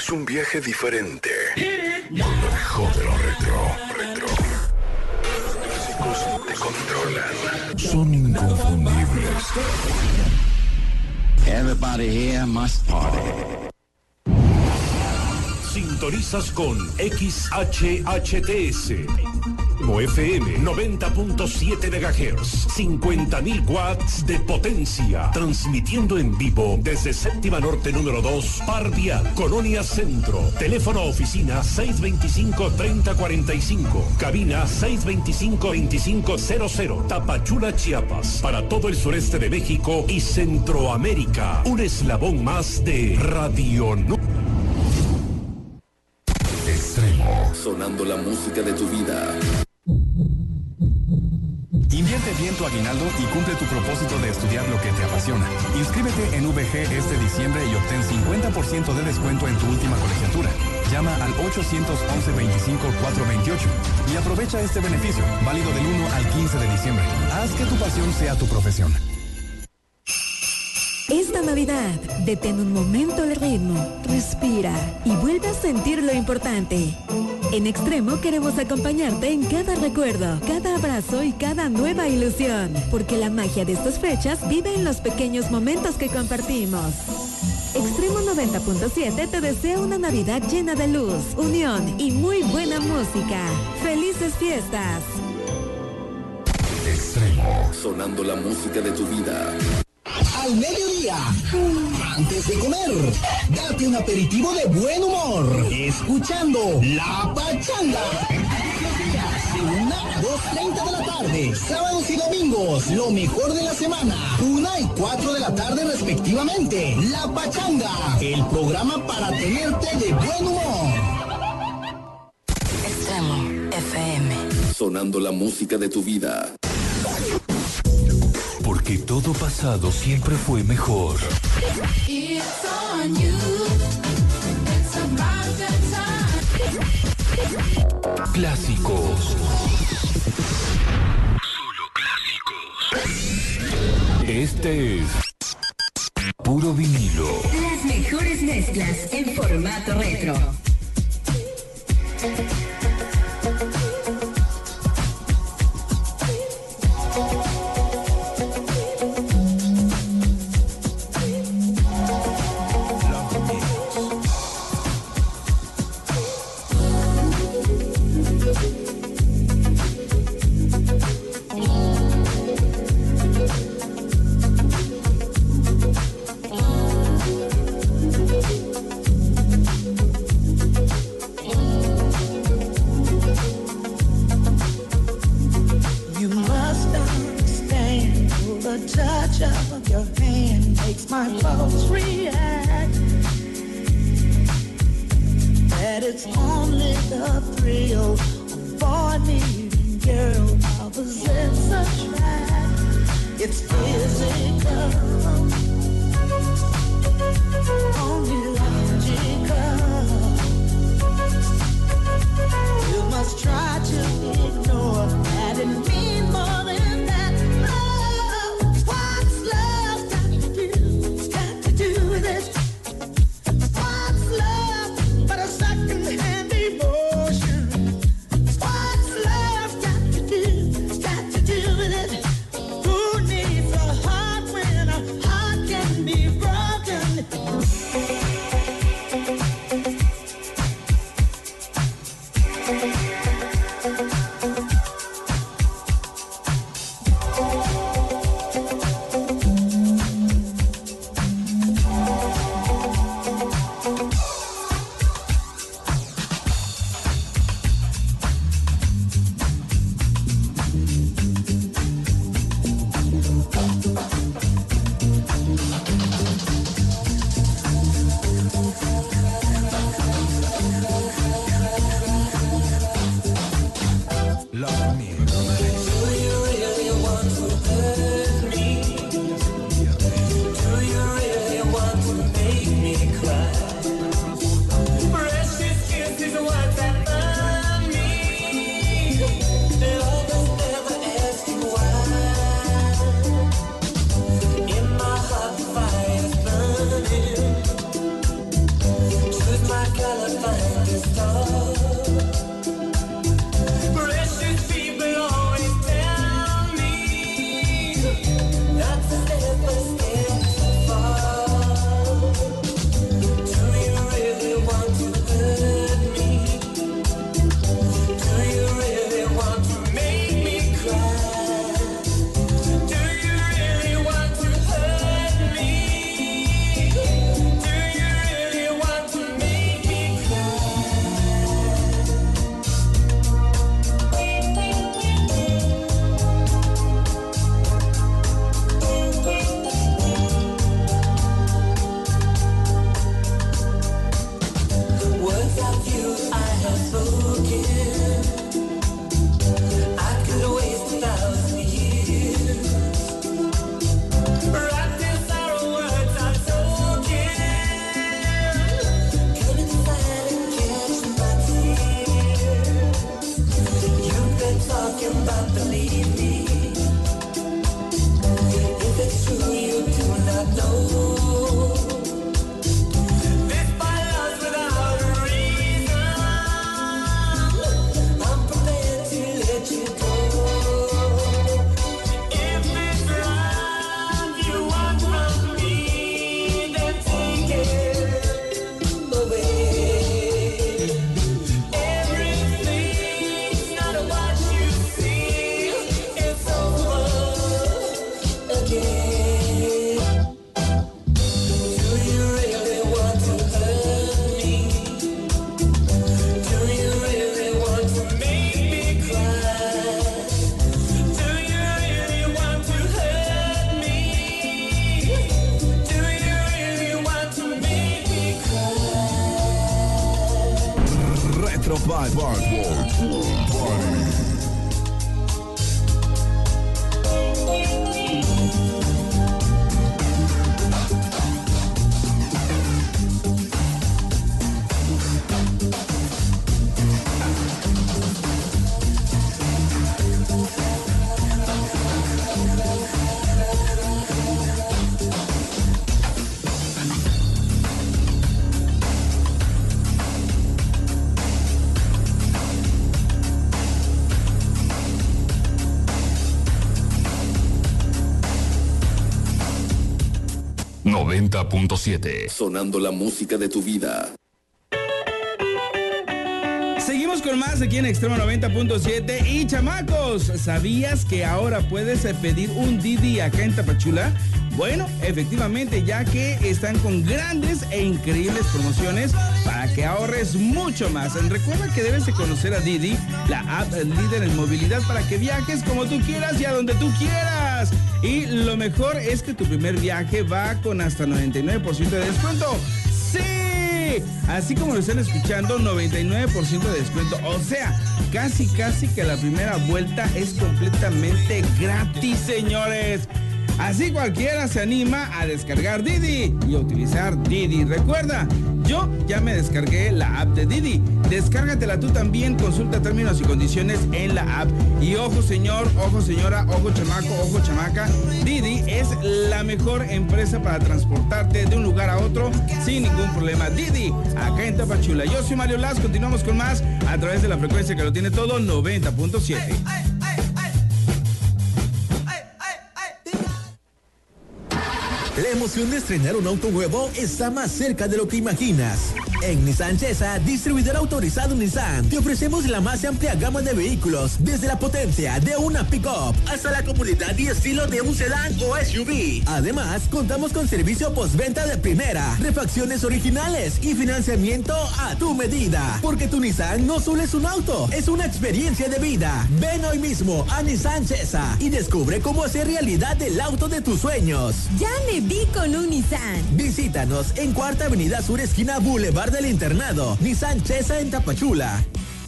Es un viaje diferente. Lo mejor de lo retro. Los clásicos te controlan. Son inconfundibles. Everybody here must party. Sintonizas con XHHTS. FM 90.7 MHz, 50.000 watts de potencia, transmitiendo en vivo desde Séptima Norte número 2, Par Vial, Colonia Centro. Teléfono oficina 625-3045, cabina 625-2500, Tapachula, Chiapas, para todo el sureste de México y Centroamérica. Un eslabón más de Radio Extremo. Sonando la música de tu vida. Invierte bien tu aguinaldo y cumple tu propósito de estudiar lo que te apasiona. Inscríbete en VG este diciembre y obtén 50% de descuento en tu última colegiatura. Llama al 811-25-428 y aprovecha este beneficio, válido del 1 al 15 de diciembre. Haz que tu pasión sea tu profesión. Esta Navidad, detén un momento el ritmo, respira y vuelve a sentir lo importante. En Extremo queremos acompañarte en cada recuerdo, cada abrazo y cada nueva ilusión, porque la magia de estas fechas vive en los pequeños momentos que compartimos. Extremo 90.7 te desea una Navidad llena de luz, unión y muy buena música. ¡Felices fiestas! Extremo. Sonando la música de tu vida. Al mediodía, antes de comer, date un aperitivo de buen humor, escuchando La Pachanga. Los días de 1 a 2:30 de la tarde, sábados y domingos, lo mejor de la semana, 1 y 4 de la tarde respectivamente. La Pachanga, el programa para tenerte de buen humor. Extremo FM. Sonando la música de tu vida. Porque todo pasado siempre fue mejor. It's on you. It's about time. Clásicos. Solo clásicos. Este es Puro Vinilo. Las mejores mezclas en formato retro. My pulse react. That it's only the thrill of boy needing girl opposites attract. It's physical, only logical. You must try to ignore that it means more than that. Heart 105 Party. 90.7. Sonando la música de tu vida. Seguimos con más aquí en Extremo 90.7. Y chamacos, ¿sabías que ahora puedes pedir un Didi acá en Tapachula? Bueno, efectivamente, ya que están con grandes e increíbles promociones para que ahorres mucho más. Recuerda que debes de conocer a Didi, la app líder en movilidad, para que viajes como tú quieras y a donde tú quieras. Y lo mejor es que tu primer viaje va con hasta 99% de descuento. ¡Sí! Así como lo están escuchando, 99% de descuento. O sea, casi que la primera vuelta es completamente gratis, señores. Así cualquiera se anima a descargar Didi y a utilizar Didi. Recuerda, yo ya me descargué la app de Didi. Descárgatela tú también, consulta términos y condiciones en la app. Y ojo señor, ojo señora, ojo chamaco, ojo chamaca, Didi es la mejor empresa para transportarte de un lugar a otro sin ningún problema. Didi, acá en Tapachula. Yo soy Mario Las, continuamos con más a través de la frecuencia que lo tiene todo, 90.7. La emoción de estrenar un auto nuevo está más cerca de lo que imaginas. En Nissan Chesa, distribuidor autorizado Nissan, te ofrecemos la más amplia gama de vehículos, desde la potencia de una pick-up hasta la comodidad y estilo de un sedán o SUV. Además, contamos con servicio postventa de primera, refacciones originales y financiamiento a tu medida. Porque tu Nissan no solo es un auto, es una experiencia de vida. Ven hoy mismo a Nissan Chesa y descubre cómo hacer realidad el auto de tus sueños. Ya me vi con un Nissan. Visítanos en Cuarta Avenida Sur, esquina Boulevard del Internado. Nissan Chesa en Tapachula.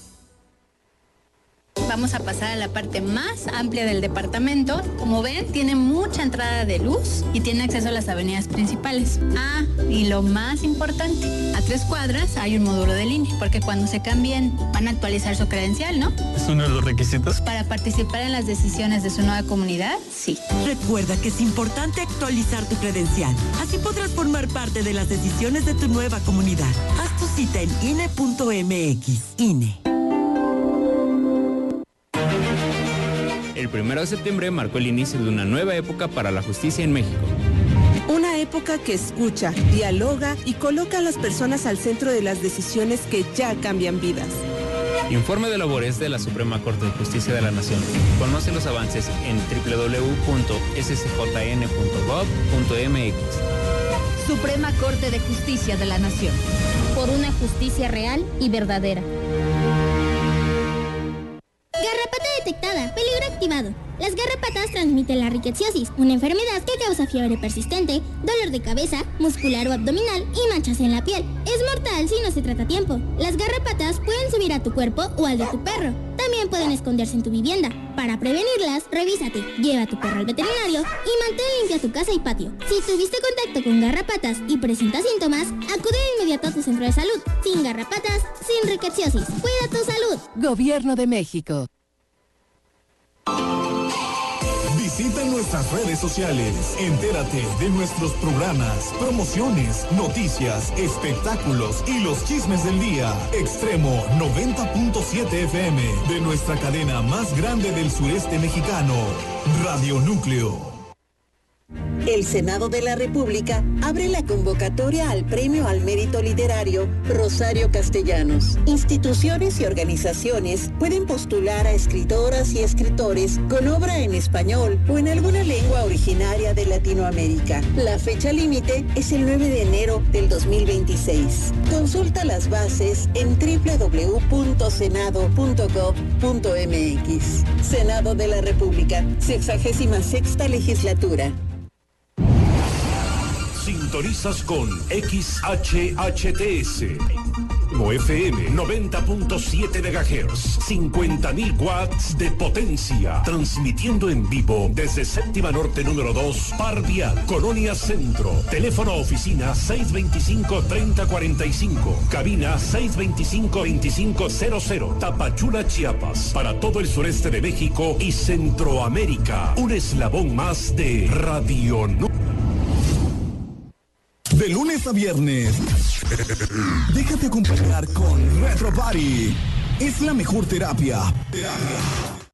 Vamos a pasar a la parte más amplia del departamento. Como ven, tiene mucha entrada de luz y tiene acceso a las avenidas principales. Ah, y lo más importante, a 3 cuadras hay un módulo de línea, porque cuando se cambien van a actualizar su credencial, ¿no? ¿Es uno de los requisitos? Para participar en las decisiones de su nueva comunidad, sí. Recuerda que es importante actualizar tu credencial. Así podrás formar parte de las decisiones de tu nueva comunidad. Haz tu cita en INE.mx. INE. El 1 de septiembre marcó el inicio de una nueva época para la justicia en México. Una época que escucha, dialoga y coloca a las personas al centro de las decisiones que ya cambian vidas. Informe de labores de la Suprema Corte de Justicia de la Nación. Conoce los avances en www.scjn.gov.mx. Suprema Corte de Justicia de la Nación. Por una justicia real y verdadera. Garrapata detectada. Peligro activado. Las garrapatas transmiten la rickettsiosis, una enfermedad que causa fiebre persistente, dolor de cabeza, muscular o abdominal y manchas en la piel. Es mortal si no se trata a tiempo. Las garrapatas pueden subir a tu cuerpo o al de tu perro. También pueden esconderse en tu vivienda. Para prevenirlas, revísate, lleva a tu perro al veterinario y mantén limpia tu casa y patio. Si tuviste contacto con garrapatas y presentas síntomas, acude de inmediato a tu centro de salud. Sin garrapatas, sin rickettsiosis. Cuida tu salud. Gobierno de México. Visita nuestras redes sociales. Entérate de nuestros programas, promociones, noticias, espectáculos y los chismes del día. Extremo 90.7 FM de nuestra cadena más grande del sureste mexicano, Radio Núcleo. El Senado de la República abre la convocatoria al Premio al Mérito Literario Rosario Castellanos. Instituciones y organizaciones pueden postular a escritoras y escritores con obra en español o en alguna lengua originaria de Latinoamérica. La fecha límite es el 9 de enero del 2026. Consulta las bases en www.senado.gov.mx. Senado de la República, 66ª legislatura. Sintonizas con XHHTS FM 90.7 MHz, 50.000 watts de potencia, transmitiendo en vivo desde Séptima Norte número 2, Par Vial, Colonia Centro. Teléfono oficina 625-3045, cabina 625-2500, Tapachula, Chiapas, para todo el sureste de México y Centroamérica. Un eslabón más de Radio No. De lunes a viernes, déjate acompañar con Retro Party. Es la mejor terapia.